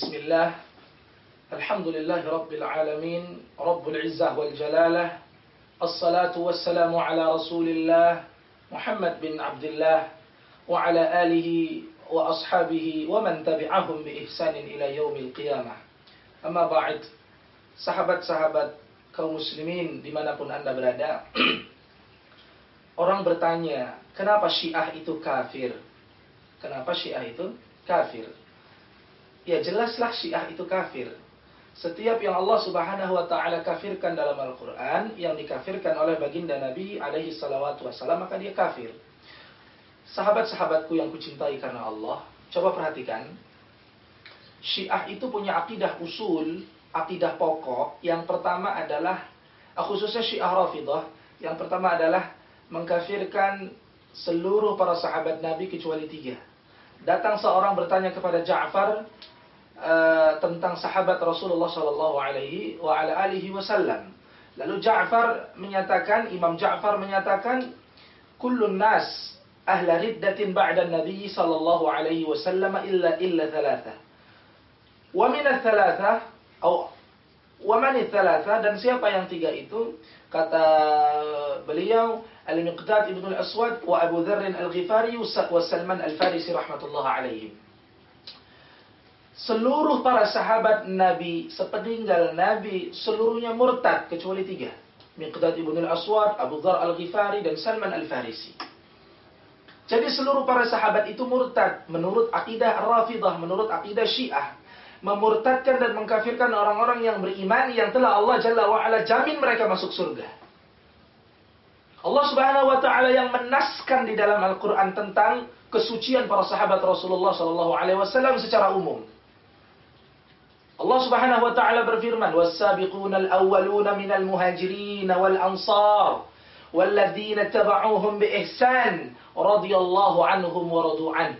Bismillah. Alhamdulillahi Rabbil Alamin. Rabbul Izzah wal Jalalah. Assalatu wassalamu ala Rasulillah Muhammad bin Abdullah wa ala alihi wa ashabihi wa man tabi'ahum bi ihsanin ila yaumil qiyamah. Amma ba'd. Sahabat-sahabat kaum muslimin dimanapun Anda berada. Orang bertanya, kenapa Syiah itu kafir? Kenapa Syiah itu kafir? Ya jelaslah Syiah itu kafir. Setiap yang Allah Subhanahu wa taala kafirkan dalam Al-Qur'an, yang dikafirkan oleh baginda Nabi alaihi salawatu wassalam, maka dia kafir. Sahabat-sahabatku yang kucintai karena Allah, coba perhatikan. Syiah itu punya akidah usul, akidah pokok. Yang pertama adalah, khususnya Syiah Rafidah, yang pertama adalah mengkafirkan seluruh para sahabat Nabi kecuali 3. Datang seorang bertanya kepada Ja'far tentang sahabat Rasulullah sallallahu alaihi wa ala alihi wasallam. Lalu Imam Ja'far menyatakan, kullun nas ahla riddatin ba'da Nabi sallallahu alaihi wasallam illa thalatha. Wa min ats-tsalatsa wa man ats-tsalatsa, dan siapa yang 3 itu? Kata beliau, Al-Miqdad ibn al-Aswad wa Abu Dharr al-Ghifari wa Salman al-Farisi rahmatullah alaihim. Seluruh para sahabat Nabi sepeninggal Nabi seluruhnya murtad kecuali 3. Miqdad ibn al-Aswad, Abu Dharr al-Ghifari dan Salman al-Farisi. Jadi seluruh para sahabat itu murtad menurut akidah Rafidah, menurut akidah Syiah. Memurtadkan dan mengkafirkan orang-orang yang beriman yang telah Allah Jalla wa Ala jamin mereka masuk surga. Allah Subhanahu wa taala yang menaskan di dalam Al-Qur'an tentang kesucian para sahabat Rasulullah sallallahu alaihi wasallam secara umum. Allah Subhanahu wa taala berfirman, "Was-sabiqunal awwaluna minal muhajirin wal ansar walladzina tabauhum bi ihsan radhiyallahu anhum wa radu an."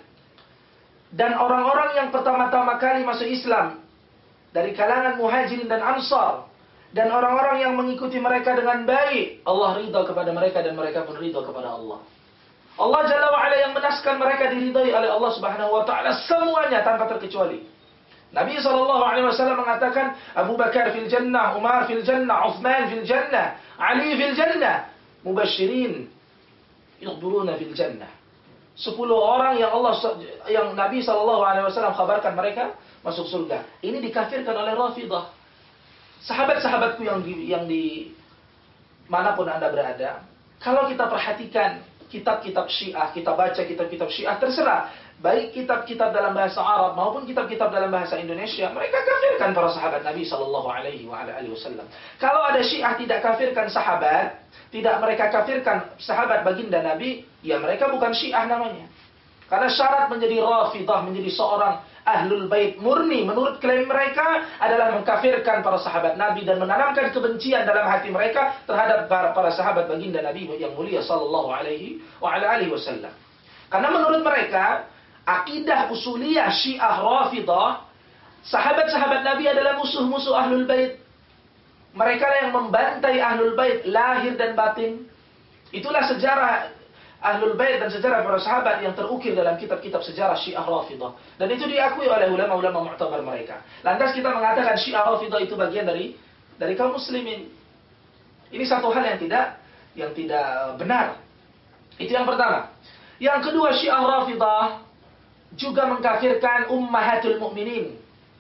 Dan orang-orang yang pertama-tama kali masuk Islam dari kalangan muhajirin dan ansar, dan orang-orang yang mengikuti mereka dengan baik, Allah ridha kepada mereka dan mereka pun ridha kepada Allah. Allah Jalla wa Ala yang menaskan mereka diridhai oleh Allah Subhanahu wa taala semuanya tanpa terkecuali. Nabi SAW mengatakan, Abu Bakar fil jannah, Umar fil jannah, Uthman fil jannah, Ali fil jannah, mubasyirin yuduruna fil jannah. 10 orang yang Nabi SAW kabarkan mereka masuk surga. Ini dikafirkan oleh Rafidah. Sahabat-sahabatku yang di manapun Anda berada, kalau kita perhatikan kitab-kitab Syiah, kita baca kitab-kitab Syiah, terserah, baik kitab-kitab dalam bahasa Arab maupun kitab-kitab dalam bahasa Indonesia, mereka kafirkan para sahabat Nabi sallallahu alaihi wasallam. Kalau ada Syiah tidak kafirkan sahabat, tidak mereka kafirkan sahabat baginda Nabi, ya mereka bukan Syiah namanya. Karena syarat menjadi Rafidah, menjadi seorang Ahlul Bait murni menurut klaim mereka adalah mengkafirkan para sahabat Nabi dan menanamkan kebencian dalam hati mereka terhadap para sahabat baginda Nabi yang mulia sallallahu alaihi wasallam. Karena menurut mereka, akidah usuliyah Syiah Rafidah, sahabat-sahabat Nabi adalah musuh-musuh Ahlul Bait. Mereka yang membantai Ahlul Bait lahir dan batin. Itulah sejarah Ahlul Bait dan sejarah para sahabat yang terukir dalam kitab-kitab sejarah Syiah Rafidah. Dan itu diakui oleh ulama-ulama mu'tabar mereka. Lantas kita mengatakan Syiah Rafidah itu bagian dari kaum muslimin. Ini satu hal yang tidak benar. Itu yang pertama. Yang kedua, Syiah Rafidah juga mengkafirkan ummahatul mukminin.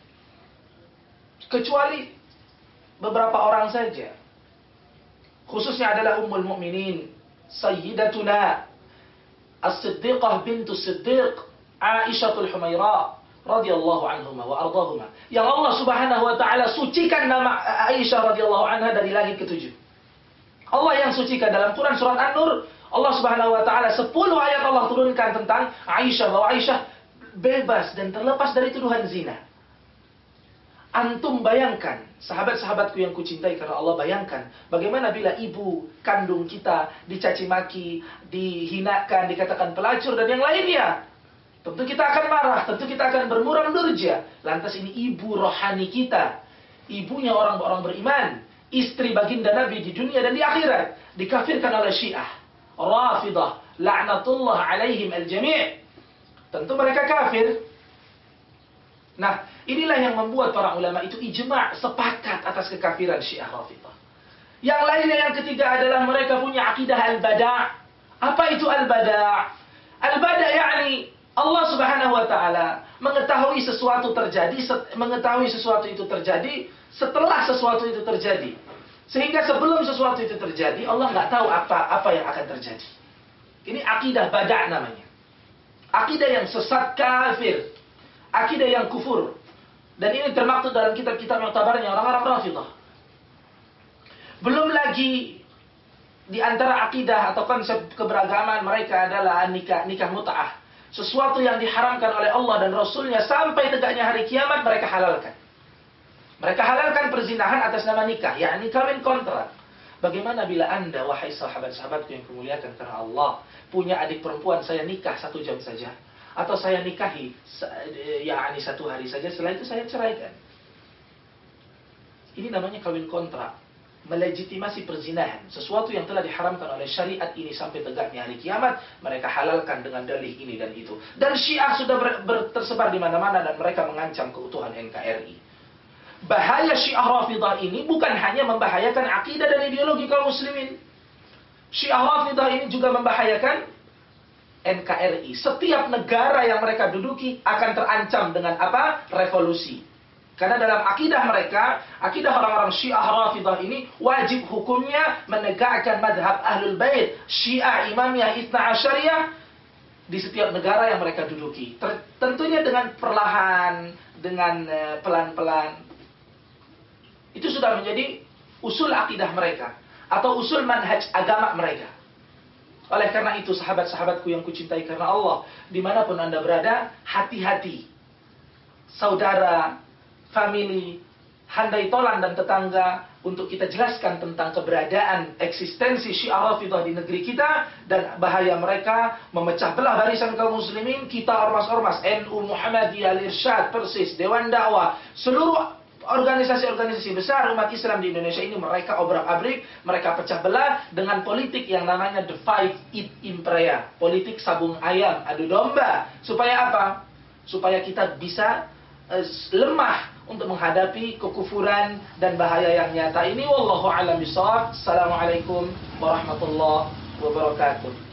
Kecuali beberapa orang saja. Khususnya adalah ummul mukminin, Sayyidatuna As-Siddiqah bintu Siddiq, Aisyahul Humaira radhiyallahu anhuma wa ardahuma. Yang Allah Subhanahu wa taala sucikan nama Aisyah radhiyallahu anha dari langit ke-7. Allah yang sucikan dalam Quran surat An-Nur, Allah Subhanahu wa taala 10 ayat Allah turunkan tentang Aisyah, bahwa Aisyah bebas dan terlepas dari tuduhan zina. Antum bayangkan, sahabat-sahabatku yang kucintai karena Allah, bayangkan bagaimana bila ibu kandung kita dicaci maki, dihinakan, dikatakan pelacur dan yang lainnya. Tentu kita akan marah, tentu kita akan bermuram durja. Lantas ini ibu rohani kita, ibunya orang-orang beriman, istri baginda Nabi di dunia dan di akhirat, dikafirkan oleh Syiah Rafidah, la'natullah alaihim al-jami'. Tentu mereka kafir. Nah, inilah yang membuat para ulama itu ijma' sepakat atas kekafiran Syiah Rafidhah. Yang lainnya yang ketiga adalah mereka punya akidah al-bada'. Apa itu al-bada'? Al-bada' yakni Allah Subhanahu wa taala mengetahui sesuatu itu terjadi setelah sesuatu itu terjadi. Sehingga sebelum sesuatu itu terjadi, Allah nggak tahu apa yang akan terjadi. Ini akidah bada' namanya. Akidah yang sesat kafir. Akidah yang kufur. Dan ini termaktub dalam kitab-kitab mu'tabarnya orang-orang Rafidhah. Belum lagi di antara akidah atau konsep keberagaman mereka adalah nikah mut'ah. Sesuatu yang diharamkan oleh Allah dan Rasulnya sampai tegaknya hari kiamat mereka halalkan. Mereka halalkan perzinahan atas nama nikah, yakni kawin kontrak. Bagaimana bila Anda, wahai sahabat-sahabatku yang kemuliakan karena Allah, punya adik perempuan, saya nikah 1 jam saja. Atau saya nikahi, yakni 1 hari saja, setelah itu saya ceraikan. Ini namanya kawin kontrak. Melegitimasi perzinahan. Sesuatu yang telah diharamkan oleh syariat ini sampai tegaknya hari kiamat, mereka halalkan dengan dalih ini dan itu. Dan Syiah sudah tersebar di mana-mana dan mereka mengancam keutuhan NKRI. Bahaya Syiah Rafidhah ini bukan hanya membahayakan akidah dan ideologi kaum muslimin. Syiah Rafidhah ini juga membahayakan NKRI. Setiap negara yang mereka duduki akan terancam dengan apa? Revolusi. Karena dalam akidah mereka, akidah orang-orang Syiah Rafidhah ini, wajib hukumnya menegakkan madhab Ahlul Bait, Syiah Imamiyah Itsna Asyariyah di setiap negara yang mereka duduki. Tentunya dengan perlahan, dengan pelan-pelan. Itu sudah menjadi usul akidah mereka atau usul manhaj agama mereka. Oleh karena itu, sahabat-sahabatku yang kucintai karena Allah, dimanapun Anda berada, hati-hati. Saudara, family, handai tolan dan tetangga, untuk kita jelaskan tentang keberadaan eksistensi Syiah Rafidhah di negeri kita, dan bahaya mereka memecah belah barisan kaum muslimin, kita ormas-ormas, NU, Muhammadiyah, Al-Irsyad, Persis, Dewan Dakwah, seluruh organisasi-organisasi besar umat Islam di Indonesia ini mereka obrak-abrik, mereka pecah belah dengan politik yang namanya divide it impera, politik sabung ayam, adu domba. Supaya apa? Supaya kita bisa lemah untuk menghadapi kekufuran dan bahaya yang nyata ini. Wallahu a'lam bishawab. Assalamualaikum warahmatullahi wabarakatuh.